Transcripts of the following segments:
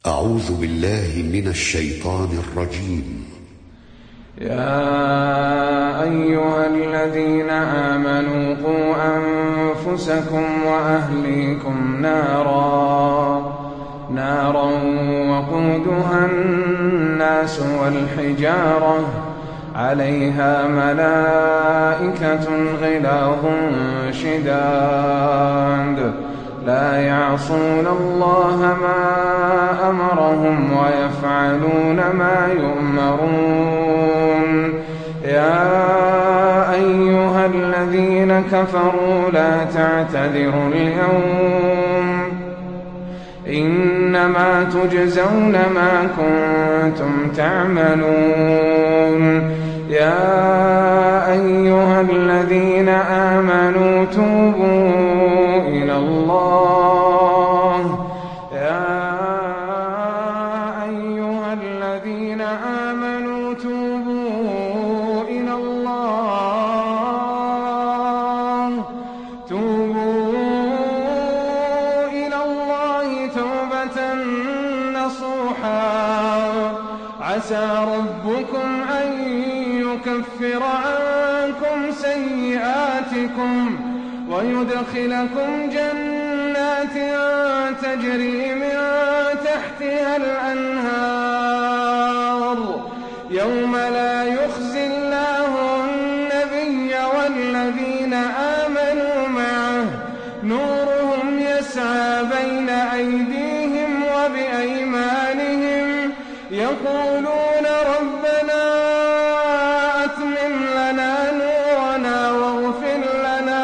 أعوذ بالله من الشيطان الرجيم. يا أيها الذين آمنوا قوا أنفسكم وأهليكم نارا وقودها الناس والحجارة عليها ملائكة غلاظ شداد لا يعصون الله ما أمرهم ويفعلون ما يؤمرون. يا أيها الذين كفروا لا تعتذروا اليوم إنما تجزون ما كنتم تعملون. يا أيها الذين آمنوا توبوا إلى الله. يا أيها الذين آمنوا توبوا إلى الله توبة نصوحا عسى ربكم أن يكفر عنكم سيئاتكم ويدخلكم جنات تجري من تحتها الأنهار يوم لا يخزي الله النبي والذين آمنوا معه نورهم يسعى بين أيديهم وبأيمانهم يقولون ربنا أتمم لنا نورنا واغفر لنا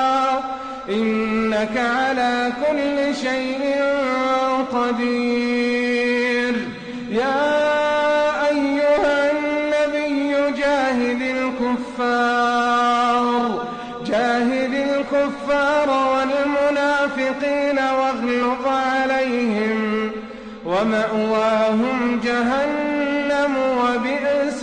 إنك على كل شيء قدير. يا أيها النبي جاهد الكفار والمنافقين واغلظ عليهم ومأواهم جهنم وبئس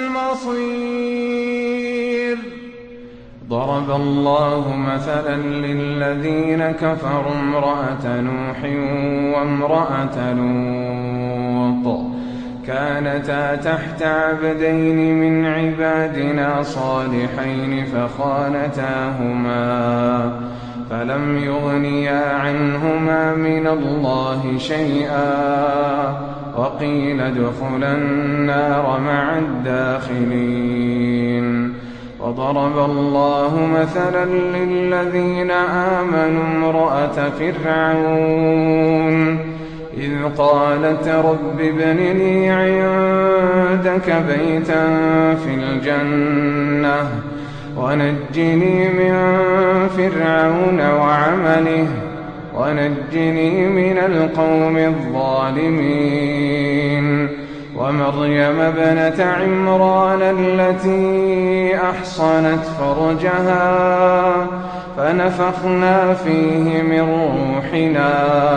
المصير. ضرب الله مثلا للذين كفروا امرأة نوح وامرأة لوط كانتا تحت عبدين من عبادنا صالحين فخانتاهما فلم يغنيا عنهما من الله شيئا وقيل ادخلا النار مع الداخلين. وضرب الله مثلا للذين آمنوا امرأة فرعون إذ قالت رب ابن لي عندك بيتا في الجنة ونجني من فرعون وعمله ونجني من القوم الظالمين. ومريم ابنة عمران التي أحصنت فرجها فنفخنا فيه من روحنا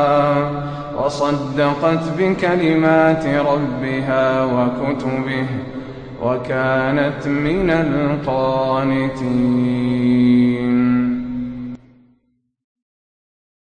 وصدقت بكلمات ربها وكتبه وكانت من القانتين.